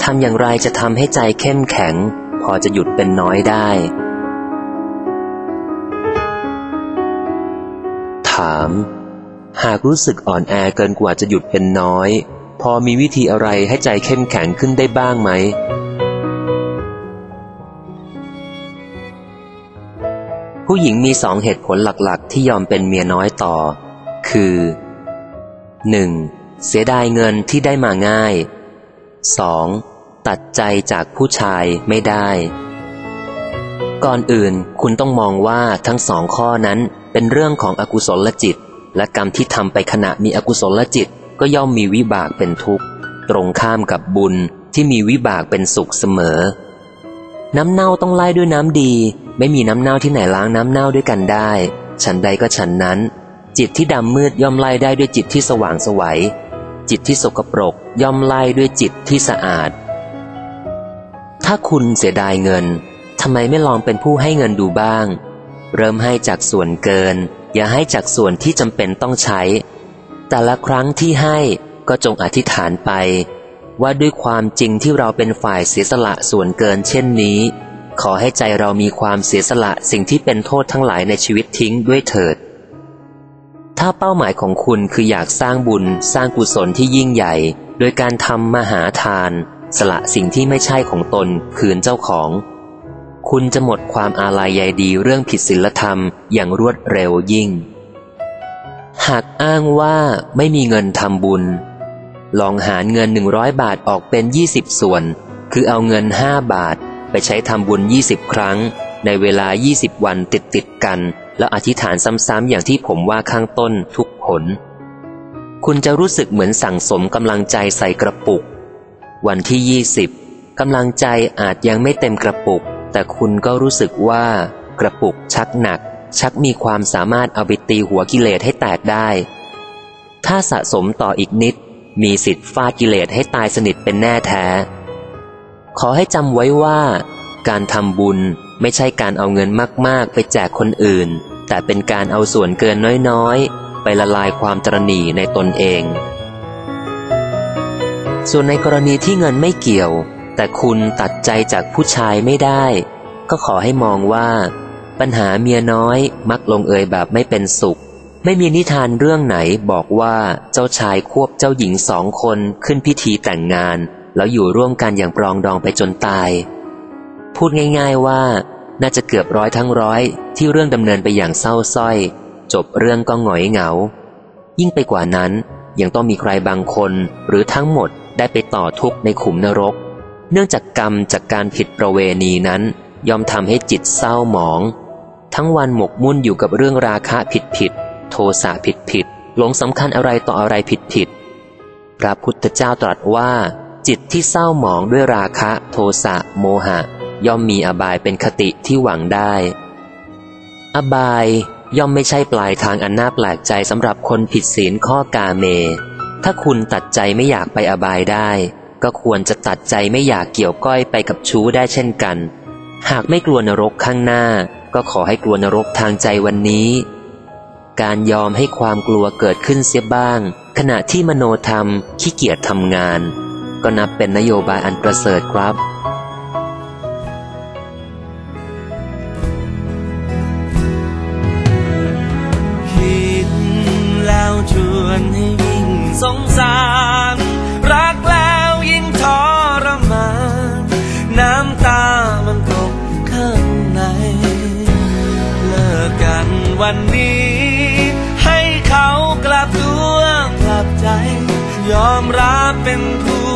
ำอย่างไรจะทำให้ใจเข้มแข็งพอจะหยุดเป็นน้อยได้ถามหากรู้สึกอ่อนแอเกินกว่าจะหยุดเป็นน้อยพอมีวิธีอะไรให้ใจเข้มแข็งขึ้นได้บ้างไหมผู้หญิงมี2 เหตุผลหลักๆที่ยอมเป็นเมียน้อยต่อคือ 1. เสียดายเงินที่ได้มาง่าย 2. ตัดใจจากผู้ชายไม่ได้ก่อนอื่นคุณต้องมองว่าทั้ง2 ข้อนั้นเป็นเรื่องของอกุศลจิตและกรรมที่ทำไปขณะมีอกุศลจิตก็ย่อมมีวิบากเป็นทุกข์ตรงข้ามกับบุญที่มีวิบากเป็นสุขเสมอน้ำเน่าต้องไล่ด้วยน้ำดีไม่มีน้ำเน่าที่ไหนล้างน้ำเน่าด้วยกันได้ฉันใดก็ฉันนั้นจิตที่ดำมืดย่อมไล่ได้ด้วยจิตที่สว่างไสวจิตที่สกปรกย่อมไล่ด้วยจิตที่สะอาดถ้าคุณเสียดายเงินทำไมไม่ลองเป็นผู้ให้เงินดูบ้างเริ่มให้จากส่วนเกินอย่าให้จากส่วนที่จำเป็นต้องใช้แต่ละครั้งที่ให้ก็จงอธิษฐานไปว่าด้วยความจริงที่เราเป็นฝ่ายเสียสละส่วนเกินเช่นนี้ขอให้ใจเรามีความเสียสละสิ่งที่เป็นโทษทั้งหลายในชีวิตทิ้งด้วยเถิดถ้าเป้าหมายของคุณคืออยากสร้างบุญสร้างกุศลที่ยิ่งใหญ่โดยการทำมหาทานสละสิ่งที่ไม่ใช่ของตนคืนเจ้าของคุณจะหมดความอาลัยใยดีเรื่องผิดศีลธรรมอย่างรวดเร็วยิ่งหากอ้างว่าไม่มีเงินทำบุญลองหารเงิน100 บาทออกเป็น20 ส่วนคือเอาเงิน5 บาทไปใช้ทำบุญ20 ครั้งในเวลา20 วันติดกันแล้วอธิษฐานซ้ำๆอย่างที่ผมว่าข้างต้นทุกผลคุณจะรู้สึกเหมือนสั่งสมกำลังใจใส่กระปุกวันที่20กำลังใจอาจยังไม่เต็มกระปุกแต่คุณก็รู้สึกว่ากระปุกชักหนักชักมีความสามารถเอาไปตีหัวกิเลสให้แตกได้ถ้าสะสมต่ออีกนิดมีสิทธิ์ฟาดกิเลสให้ตายสนิทเป็นแน่แท้ขอให้จำไว้ว่าการทำบุญไม่ใช่การเอาเงินมากๆไปแจกคนอื่นแต่เป็นการเอาส่วนเกินน้อยๆไปละลายความตระหนี่ในตนเองส่วนในกรณีที่เงินไม่เกี่ยวแต่คุณตัดใจจากผู้ชายไม่ได้ก็ขอให้มองว่าปัญหาเมียน้อยมักลงเอยแบบไม่เป็นสุขไม่มีนิทานเรื่องไหนบอกว่าเจ้าชายควบเจ้าหญิง2 คนขึ้นพิธีแต่งงานแล้วอยู่ร่วมกันอย่างปรองดองไปจนตายพูดง่ายๆว่าน่าจะเกือบ100 ทั้ง 100ที่เรื่องดำเนินไปอย่างเศร้าส้อยจบเรื่องก็หงอยเหงายิ่งไปกว่านั้นยังต้องมีใครบางคนหรือทั้งหมดได้ไปต่อทุกข์ในขุมนรกเนื่องจากกรรมจากการผิดประเวณีนั้นย่อมทำให้จิตเศร้าหมองทั้งวันหมกมุ่นอยู่กับเรื่องราคะผิดโทสะผิดหลงสำคัญอะไรต่ออะไรผิดพระพุทธเจ้าตรัสว่าจิตที่เศร้าหมองด้วยราคะโทสะโมหะย่อมมีอบายเป็นคติที่หวังได้อบายย่อมไม่ใช่ปลายทางอันน่าแปลกใจสำหรับคนผิดศีลข้อกาเมถ้าคุณตัดใจไม่อยากไปอบายได้ก็ควรจะตัดใจไม่อยากเกี่ยวก้อยไปกับชู้ได้เช่นกันหากไม่กลัวนรกข้างหน้าก็ขอให้กลัวนรกทางใจวันนี้การยอมให้ความกลัวเกิดขึ้นเสียบ้างขณะที่มโนธรรมขี้เกียจทำงานก็นับเป็นนโยบายอันประเสริฐครับคิดแล้วชวนให้ยิ่งสงสารรักแล้วยิ่งทรมานน้ำตามันตกข้างในเลิกกันวันนี้ให้เขากลับตัวกลับใจยอมรับเป็นผู้